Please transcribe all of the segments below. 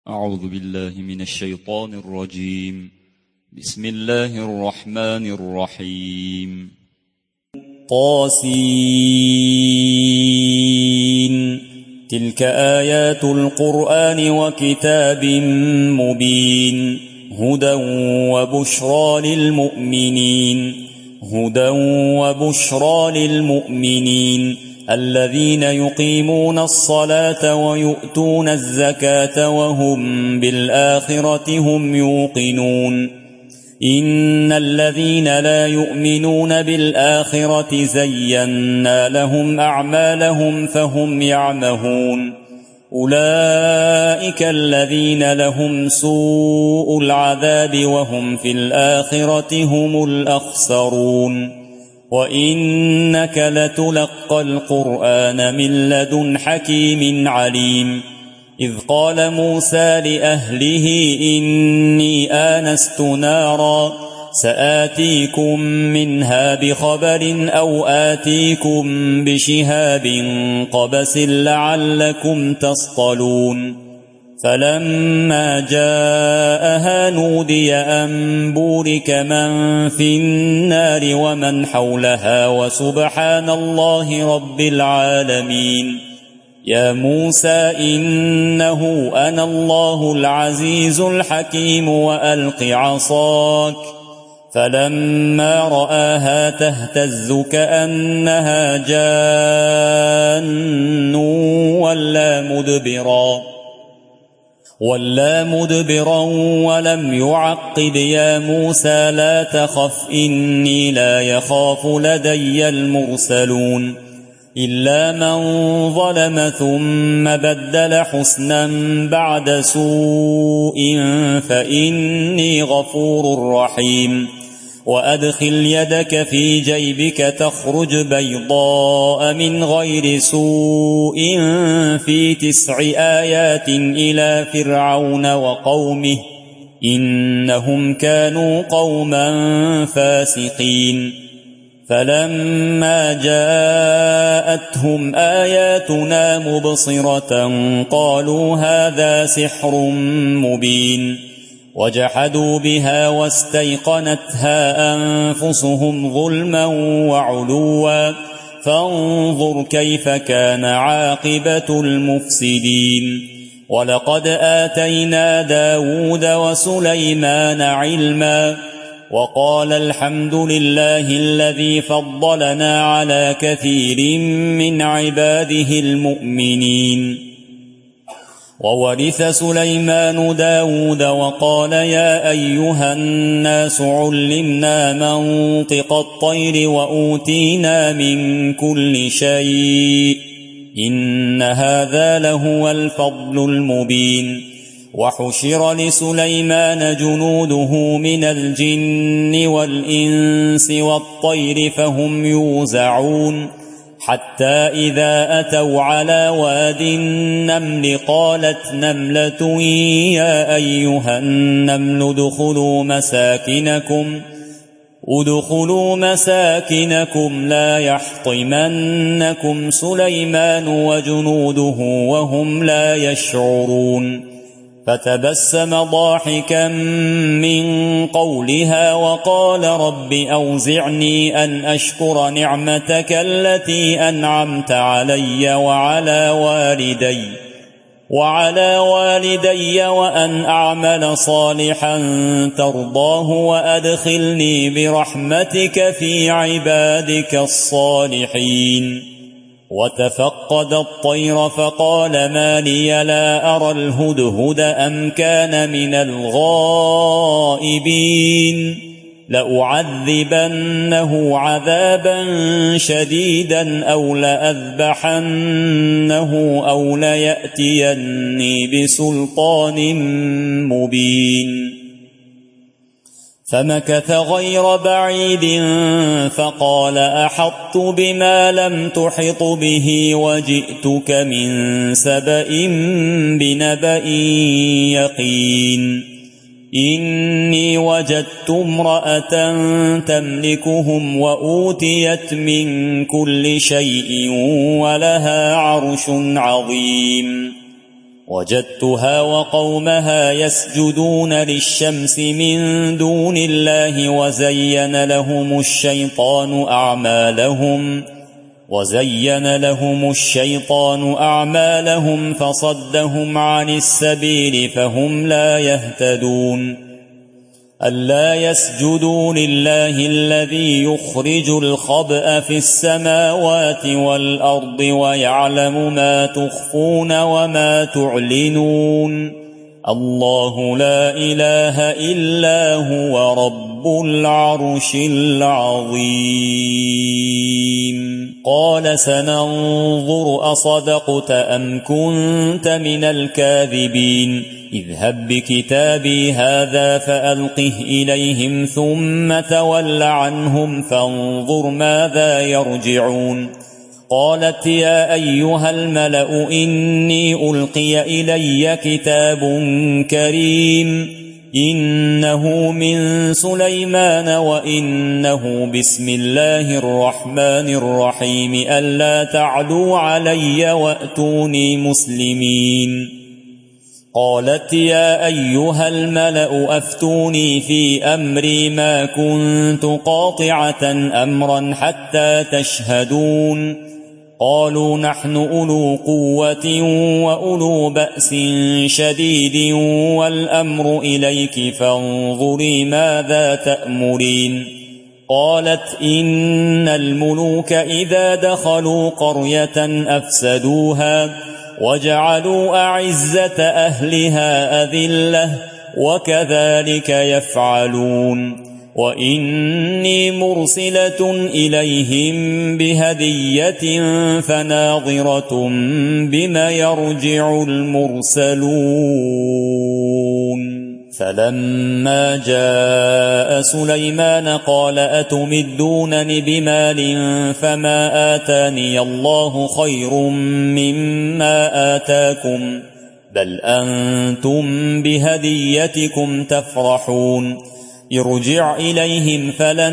أعوذ بالله من الشيطان الرجيم. بسم الله الرحمن الرحيم. طاسين. تلك آيات القرآن وكتاب مبين. هدى وبشرى للمؤمنين الذين يقيمون الصلاة ويؤتون الزكاة وهم بالآخرة هم يوقنون. إن الذين لا يؤمنون بالآخرة زينا لهم أعمالهم فهم يعمهون. أولئك الذين لهم سوء العذاب وهم في الآخرة هم الأخسرون. وإنك لتلقى القرآن من لدن حكيم عليم. إذ قال موسى لأهله إني آنست نارا سآتيكم منها بخبر أو آتيكم بشهاب قبس لعلكم تصطلون. فلما جاءها نودي أن بورك من في النار ومن حولها وسبحان الله رب العالمين. يا موسى إنه أنا الله العزيز الحكيم وألق عصاك. فلما رآها تهتز كأنها جان ولا مدبرا ولم يعقب. يا موسى لا تخف إني لا يخاف لدي المرسلون. إلا من ظلم ثم بدل حسنا بعد سوء فإني غفور رحيم. وأدخل يدك في جيبك تخرج بيضاء من غير سوء في 9 آيات إلى فرعون وقومه إنهم كانوا قوما فاسقين. فلما جاءتهم آياتنا مبصرة قالوا هذا سحر مبين. وجحدوا بها واستيقنتها أنفسهم ظلما وعلوا فانظر كيف كان عاقبة المفسدين. ولقد آتينا داود وسليمان علما وقال الحمد لله الذي فضلنا على كثير من عباده المؤمنين. وورث سليمان داود وقال يا أيها الناس علمنا منطق الطير وأوتينا من كل شيء إن هذا لهو الفضل المبين. وحشر لسليمان جنوده من الجن والإنس والطير فهم يوزعون. حتى إذا أتوا على واد النمل قالت نملة يا أيها النمل ادخلوا مساكنكم لا يحطمنكم سليمان وجنوده وهم لا يشعرون. فتبسم ضاحكا من قولها وقال رب أوزعني أن أشكر نعمتك التي أنعمت علي وعلى والدي وأن أعمل صالحا ترضاه وأدخلني برحمتك في عبادك الصالحين. وتفقد الطير فقال ما لي لا أرى الهدهد أم كان من الغائبين. لأعذبنه عذابا شديدا أو لأذبحنه أو ليأتيني بسلطان مبين. فمكث غير بعيد فقال أحطت بما لم تحط به وجئتك من سبأ بنبأ يقين. إني وجدت امرأة تملكهم وأوتيت من كل شيء ولها عرش عظيم. وجدتها وقومها يسجدون للشمس من دون الله وزين لهم الشيطان أعمالهم فصدهم عن السبيل فهم لا يهتدون ألا يسجدوا لله الذي يخرج الخبأ في السماوات والأرض ويعلم ما تخفون وما تعلنون الله لا إله إلا هو رب العرش العظيم قال سننظر أصدقت أم كنت من الكاذبين اذهب بكتابي هذا فألقه إليهم ثم تول عنهم فانظر ماذا يرجعون قالت يا أيها الملأ إني ألقي إلي كتاب كريم إنه من سليمان وإنه بسم الله الرحمن الرحيم ألا تعلوا علي وأتوني مسلمين قالت يا أيها الملأ أفتوني في أمري ما كنت قاطعة أمرا حتى تشهدون قالوا نحن أولو قوة وأولو بأس شديد والأمر إليك فانظري ماذا تأمرين قالت إن الملوك إذا دخلوا قرية أفسدوها وجعلوا أعزة أهلها أذلة وكذلك يفعلون وإني مرسلة إليهم بهدية فناظرة بما يرجع المرسلون فلما جاء سليمان قال أتمدونني بمال فما آتاني الله خير مما آتاكم بل أنتم بهديتكم تفرحون ارجع إليهم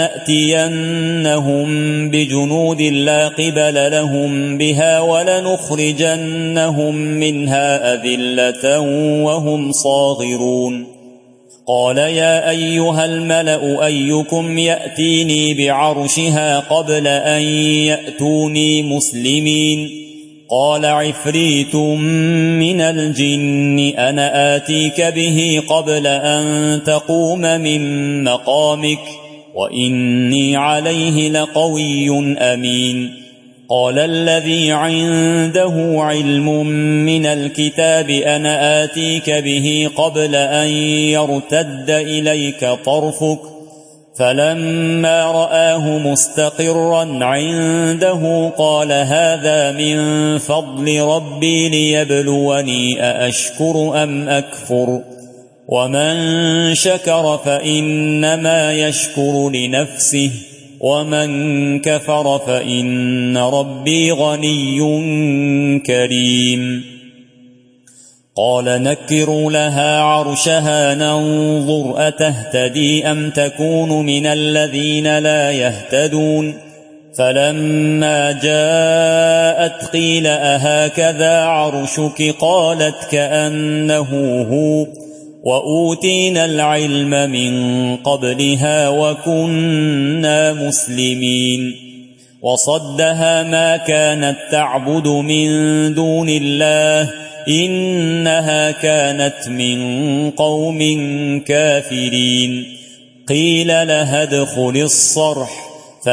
فلنأتينهم بجنود لا قبل لهم بها ولنخرجنهم منها أذلة وهم صاغرون قال يا أيها الملأ أيكم يأتيني بعرشها قبل أن يأتوني مسلمين قال عفريت من الجن أنا آتيك به قبل أن تقوم من مقامك وإني عليه لقوي أمين قال الذي عنده علم من الكتاب أنا آتيك به قبل أن يرتد إليك طرفك فلما رآه مستقرا عنده قال هذا من فضل ربي ليبلوني أأشكر أم أكفر ومن شكر فإنما يشكر لنفسه ومن كفر فإن ربي غني كريم قال نكروا لها عرشها ننظر أتهتدي أم تكون من الذين لا يهتدون فلما جاءت قيل أهكذا عرشك قالت كأنه هو وأوتينا العلم من قبلها وكنا مسلمين وصدها ما كانت تعبد من دون الله إنها كانت من قوم كافرين قيل لها ادخل الصرح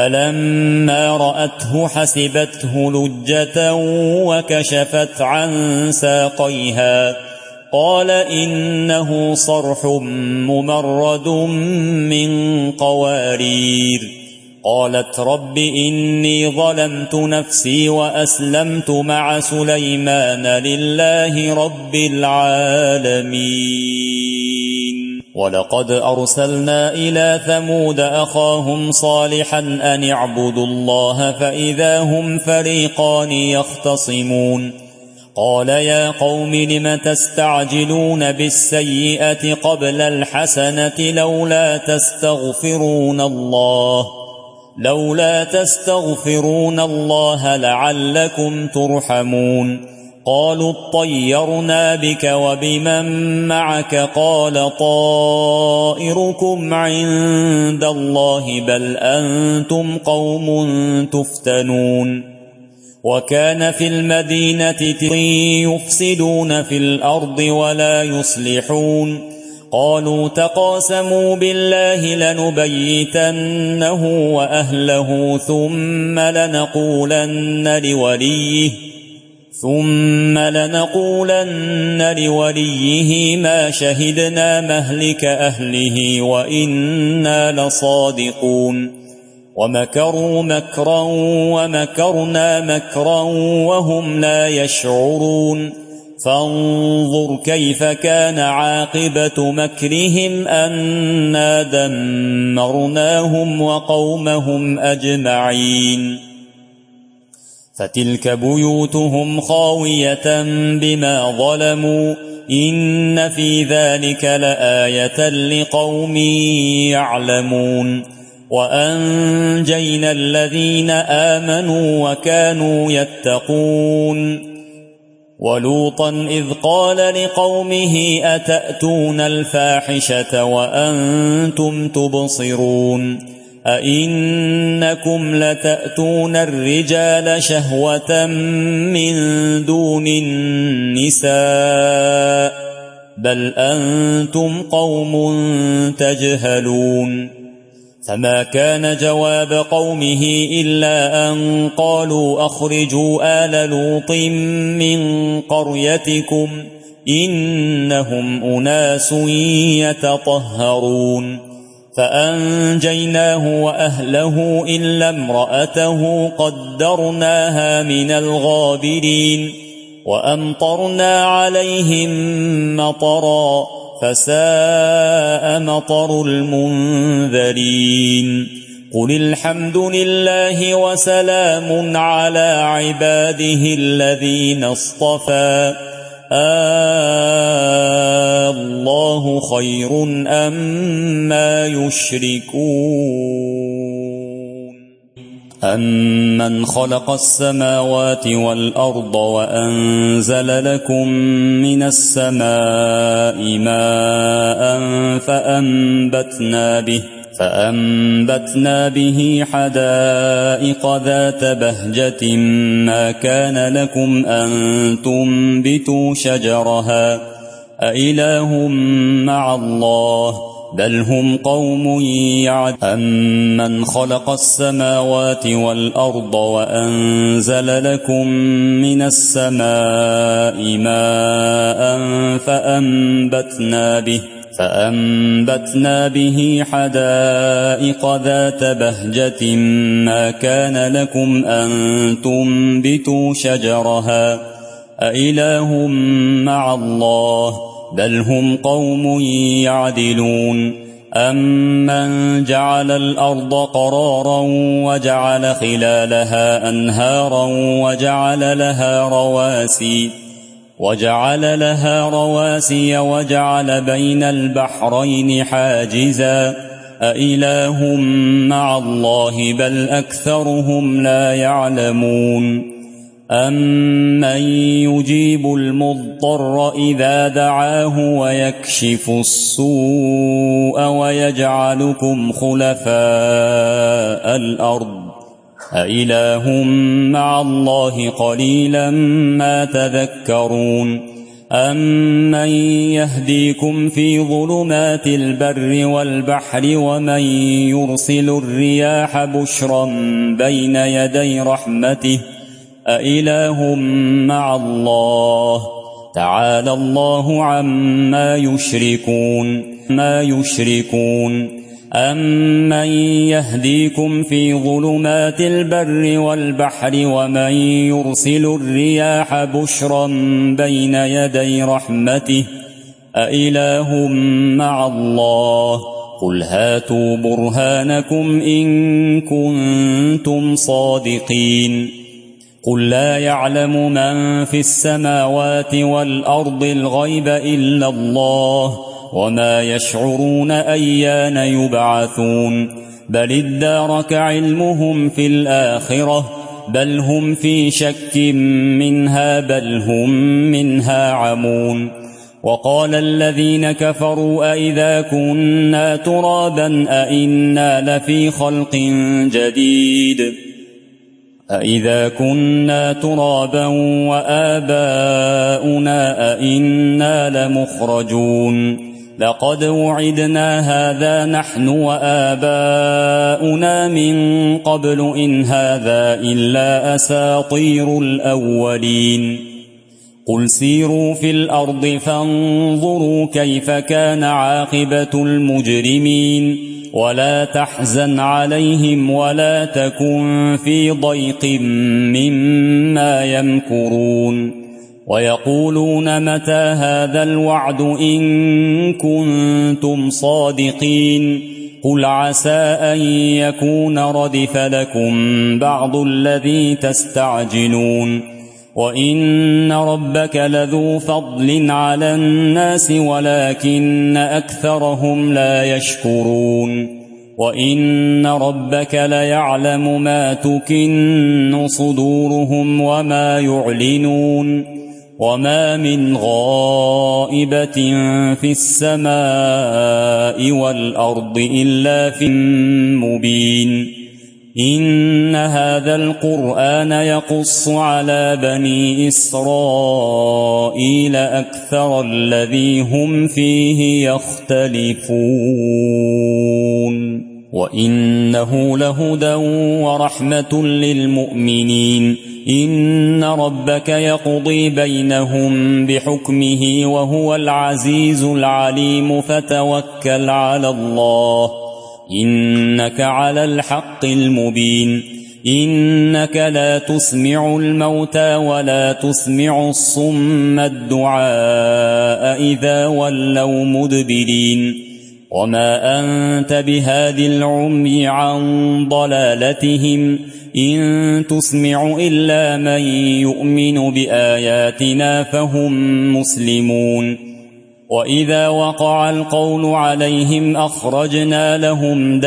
فلما رأته حسبته لجة وكشفت عن ساقيها قال إنه صرح ممرد من قوارير قالت رب إني ظلمت نفسي وأسلمت مع سليمان لله رب العالمين ولقد أرسلنا إلى ثمود أخاهم صالحا أن اعبدوا الله فإذا هم فريقان يختصمون قال يا قوم لم تستعجلون بالسيئة قبل الحسنة لولا تستغفرون الله لعلكم ترحمون قالوا اطيرنا بك وبمن معك قال طائركم عند الله بل أنتم قوم تفتنون وكان في المدينة يفسدون في الأرض ولا يصلحون قالوا تقاسموا بالله لنبيتنه وأهله ثم لنقولن لوليه ما شهدنا مهلك أهله وإنا لصادقون ومكروا مكرا ومكرنا مكرا وهم لا يشعرون فانظر كيف كان عاقبة مكرهم أنا دمرناهم وقومهم أجمعين فتلك بيوتهم خاوية بما ظلموا إن في ذلك لآية لقوم يعلمون وأنجينا الذين آمنوا وكانوا يتقون ولوطا إذ قال لقومه أتأتون الفاحشة وأنتم تبصرون أئنكم لتأتون الرجال شهوة من دون النساء بل أنتم قوم تجهلون فما كان جواب قومه إلا أن قالوا أخرجوا آل لوط من قريتكم إنهم أناس يتطهرون فأنجيناه وأهله إلا امرأته قدرناها من الغابرين وأمطرنا عليهم مطرا فساء مطر المنذرين قل الحمد لله وسلام على عباده الذين اصطفى الله خير أما يشركون أمن خلق السماوات والأرض وأنزل لكم من السماء ماء فأنبتنا به حدائق ذات بهجة ما كان لكم أن تنبتوا شجرها أإله مع الله بل هم قوم يعدلون أمن خلق السماوات والأرض وأنزل لكم من السماء ماء فأنبتنا به حدائق ذات بهجة ما كان لكم أن تنبتوا شجرها أإله مع الله بل هم قوم يعدلون أمن جعل الأرض قرارا وجعل خلالها أنهارا وجعل لها رواسي وجعل بين البحرين حاجزا أإله مع الله بل أكثرهم لا يعلمون أمن يجيب المضطر إذا دعاه ويكشف السوء ويجعلكم خلفاء الأرض أإله مع الله قليلا ما تذكرون أمن يهديكم في ظلمات البر والبحر ومن يرسل الرياح بشرا بين يدي رحمته أإله مع الله تعالى الله عما يشركون أمن يهديكم في ظلمات البر والبحر ومن يرسل الرياح بشرا بين يدي رحمته أإله مع الله قل هاتوا برهانكم إن كنتم صادقين قل لا يعلم من في السماوات والأرض الغيب إلا الله وما يشعرون أيان يبعثون بل ادارك علمهم في الآخرة بل هم في شك منها بل هم منها عمون وقال الذين كفروا أئذا كنا ترابا أئنا لفي خلق جديد أئذا كنا ترابا وآباؤنا أئنا لمخرجون لقد وعدنا هذا نحن وآباؤنا من قبل إن هذا إلا أساطير الأولين قل سيروا في الأرض فانظروا كيف كان عاقبة المجرمين ولا تحزن عليهم ولا تكن في ضيق مما يمكرون ويقولون متى هذا الوعد إن كنتم صادقين قل عسى أن يكون ردف لكم بعض الذي تستعجلون وإن ربك لذو فضل على الناس ولكن أكثرهم لا يشكرون وإن ربك ليعلم ما تكن صدورهم وما يعلنون وما من غائبة في السماء والأرض إلا في مبين إن هذا القرآن يقص على بني إسرائيل أكثر الذي هم فيه يختلفون وإنه لهدى ورحمة للمؤمنين إن ربك يقضي بينهم بحكمه وهو العزيز العليم فتوكل على الله إنك على الحق المبين إنك لا تسمع الموتى ولا تسمع الصم الدعاء إذا ولوا مدبرين وما أنت بهاد العمي عن ضلالتهم إن تسمع إلا من يؤمن بآياتنا فهم مسلمون وإذا وقع القول عليهم أخرجنا لهم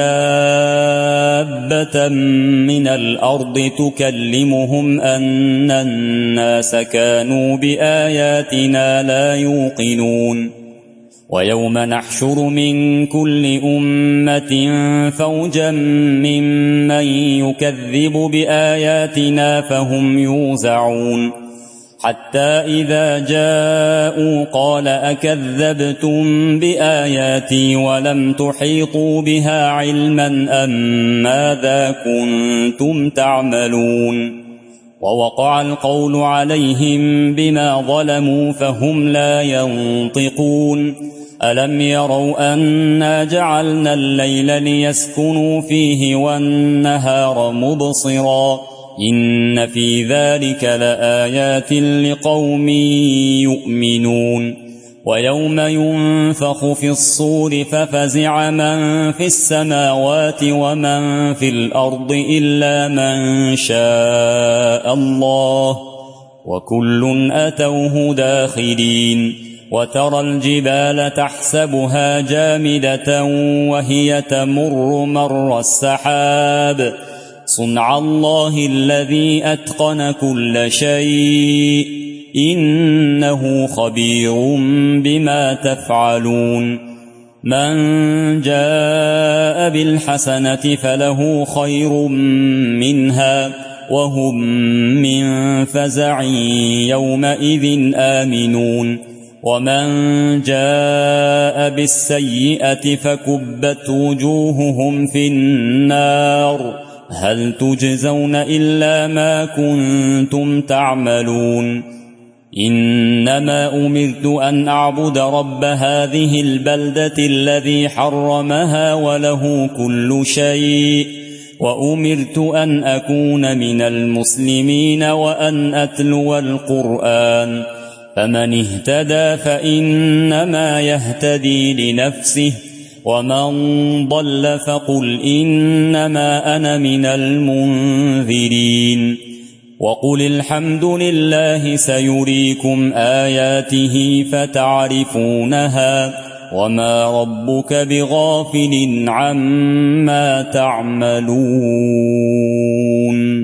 دابة من الأرض تكلمهم أن الناس كانوا بآياتنا لا يوقنون ويوم نحشر من كل أمة فوجا ممن يكذب بآياتنا فهم يوزعون حتى إذا جاءوا قال أكذبتم بآياتي ولم تحيطوا بها علما أم ماذا كنتم تعملون ووقع القول عليهم بما ظلموا فهم لا ينطقون ألم يروا أنا جعلنا الليل ليسكنوا فيه والنهار مبصرا إن في ذلك لآيات لقوم يؤمنون ويوم ينفخ في الصور ففزع من في السماوات ومن في الأرض إلا من شاء الله وكل أتوه داخرين وترى الجبال تحسبها جامدة وهي تمر مر السحاب صنع الله الذي أتقن كل شيء إنه خبير بما تفعلون من جاء بالحسنة فله خير منها وهم من فزع يومئذ آمنون ومن جاء بالسيئة فكبت وجوههم في النار هل تجزون إلا ما كنتم تعملون إنما أمرت أن أعبد رب هذه البلدة الذي حرمها وله كل شيء وأمرت أن أكون من المسلمين وأن أتلو القرآن فمن اهتدى فإنما يهتدي لنفسه ومن ضل فقل إنما أنا من المنذرين وقل الحمد لله سيريكم آياته فتعرفونها وما ربك بغافل عما تعملون